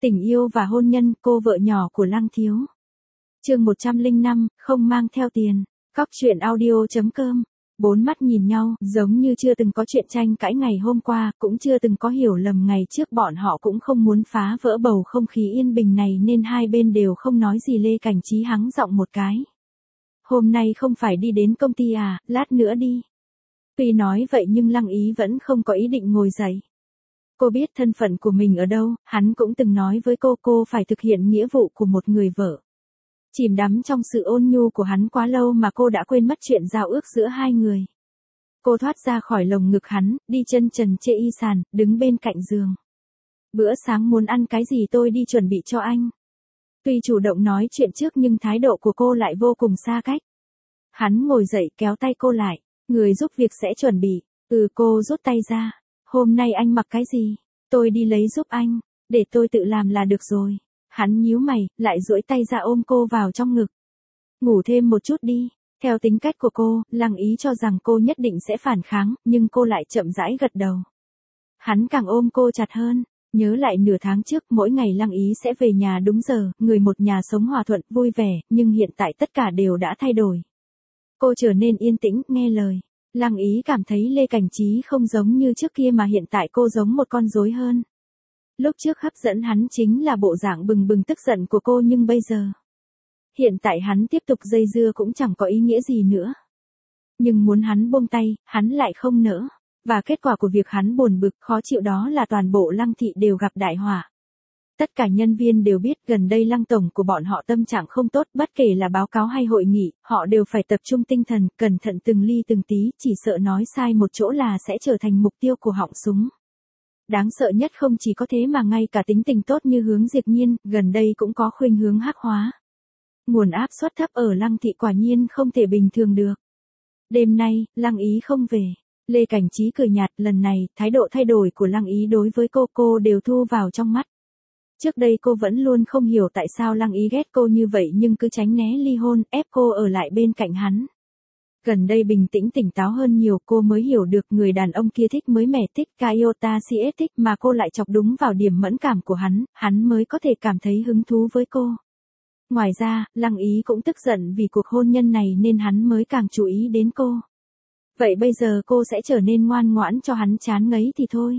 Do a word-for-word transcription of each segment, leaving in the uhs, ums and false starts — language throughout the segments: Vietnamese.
Tình yêu và hôn nhân, cô vợ nhỏ của Lăng Thiếu. Chương một trăm lẻ năm, không mang theo tiền. Cóc truyện audio chấm com. Bốn mắt nhìn nhau, giống như chưa từng có chuyện tranh cãi ngày hôm qua, cũng chưa từng có hiểu lầm ngày trước, bọn họ cũng không muốn phá vỡ bầu không khí yên bình này nên hai bên đều không nói gì. Lê Cảnh Trí hắng giọng một cái. Hôm nay không phải đi đến công ty à, lát nữa đi. Tuy nói vậy nhưng Lăng Ý vẫn không có ý định ngồi dậy. Cô biết thân phận của mình ở đâu, hắn cũng từng nói với cô cô phải thực hiện nghĩa vụ của một người vợ. Chìm đắm trong sự ôn nhu của hắn quá lâu mà cô đã quên mất chuyện giao ước giữa hai người. Cô thoát ra khỏi lồng ngực hắn, đi chân trần chê y sàn, đứng bên cạnh giường. Bữa sáng muốn ăn cái gì tôi đi chuẩn bị cho anh. Tuy chủ động nói chuyện trước nhưng thái độ của cô lại vô cùng xa cách. Hắn ngồi dậy kéo tay cô lại, người giúp việc sẽ chuẩn bị. Ừ, cô rút tay ra. Hôm nay anh mặc cái gì? Tôi đi lấy giúp anh, để tôi tự làm là được rồi. Hắn nhíu mày, lại duỗi tay ra ôm cô vào trong ngực. Ngủ thêm một chút đi. Theo tính cách của cô, Lăng Ý cho rằng cô nhất định sẽ phản kháng, nhưng cô lại chậm rãi gật đầu. Hắn càng ôm cô chặt hơn. Nhớ lại nửa tháng trước, mỗi ngày Lăng Ý sẽ về nhà đúng giờ, người một nhà sống hòa thuận, vui vẻ, nhưng hiện tại tất cả đều đã thay đổi. Cô trở nên yên tĩnh, nghe lời. Lăng Ý cảm thấy Lê Cảnh Trí không giống như trước kia mà hiện tại cô giống một con rối hơn. Lúc trước hấp dẫn hắn chính là bộ dạng bừng bừng tức giận của cô, nhưng bây giờ, hiện tại hắn tiếp tục dây dưa cũng chẳng có ý nghĩa gì nữa. Nhưng muốn hắn buông tay, hắn lại không nỡ. Và kết quả của việc hắn buồn bực, khó chịu đó là toàn bộ Lăng thị đều gặp đại họa. Tất cả nhân viên đều biết gần đây Lăng tổng của bọn họ tâm trạng không tốt, bất kể là báo cáo hay hội nghị, họ đều phải tập trung tinh thần, cẩn thận từng ly từng tí, chỉ sợ nói sai một chỗ là sẽ trở thành mục tiêu của họng súng. Đáng sợ nhất không chỉ có thế mà ngay cả tính tình tốt như Hướng Diệp Nhiên, gần đây cũng có khuynh hướng hắc hóa. Nguồn áp suất thấp ở Lăng thị quả nhiên không thể bình thường được. Đêm nay, Lăng Ý không về. Lê Cảnh Trí cười nhạt, lần này, thái độ thay đổi của Lăng Ý đối với cô cô đều thu vào trong mắt. Trước đây cô vẫn luôn không hiểu tại sao Lăng Ý ghét cô như vậy nhưng cứ tránh né ly hôn, ép cô ở lại bên cạnh hắn. Gần đây bình tĩnh tỉnh táo hơn nhiều, cô mới hiểu được người đàn ông kia thích mới mẻ, thích Kyota xê ét thích mà cô lại chọc đúng vào điểm mẫn cảm của hắn, hắn mới có thể cảm thấy hứng thú với cô. Ngoài ra, Lăng Ý cũng tức giận vì cuộc hôn nhân này nên hắn mới càng chú ý đến cô. Vậy bây giờ cô sẽ trở nên ngoan ngoãn cho hắn chán ngấy thì thôi.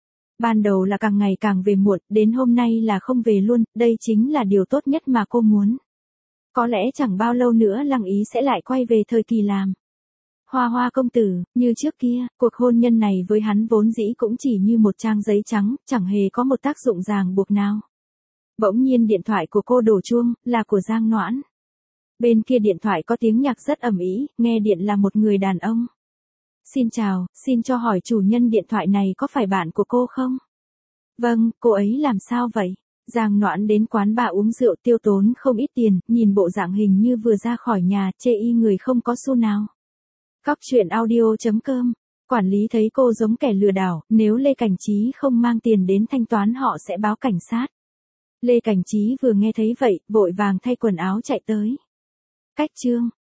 Ban đầu là càng ngày càng về muộn, đến hôm nay là không về luôn, đây chính là điều tốt nhất mà cô muốn. Có lẽ chẳng bao lâu nữa Lăng Ý sẽ lại quay về thời kỳ làm Hoa Hoa công tử, như trước kia, cuộc hôn nhân này với hắn vốn dĩ cũng chỉ như một trang giấy trắng, chẳng hề có một tác dụng ràng buộc nào. Bỗng nhiên điện thoại của cô đổ chuông, là của Giang Noãn. Bên kia điện thoại có tiếng nhạc rất ầm ĩ, nghe điện là một người đàn ông. Xin chào, xin cho hỏi chủ nhân điện thoại này có phải bạn của cô không? Vâng, cô ấy làm sao vậy? Giang Noãn đến quán bar uống rượu tiêu tốn không ít tiền, nhìn bộ dạng hình như vừa ra khỏi nhà, chê y người không có xu nào. Cóc truyện audio chấm com. Quản lý thấy cô giống kẻ lừa đảo, nếu Lê Cảnh Trí không mang tiền đến thanh toán họ sẽ báo cảnh sát. Lê Cảnh Trí vừa nghe thấy vậy, vội vàng thay quần áo chạy tới. Cách chương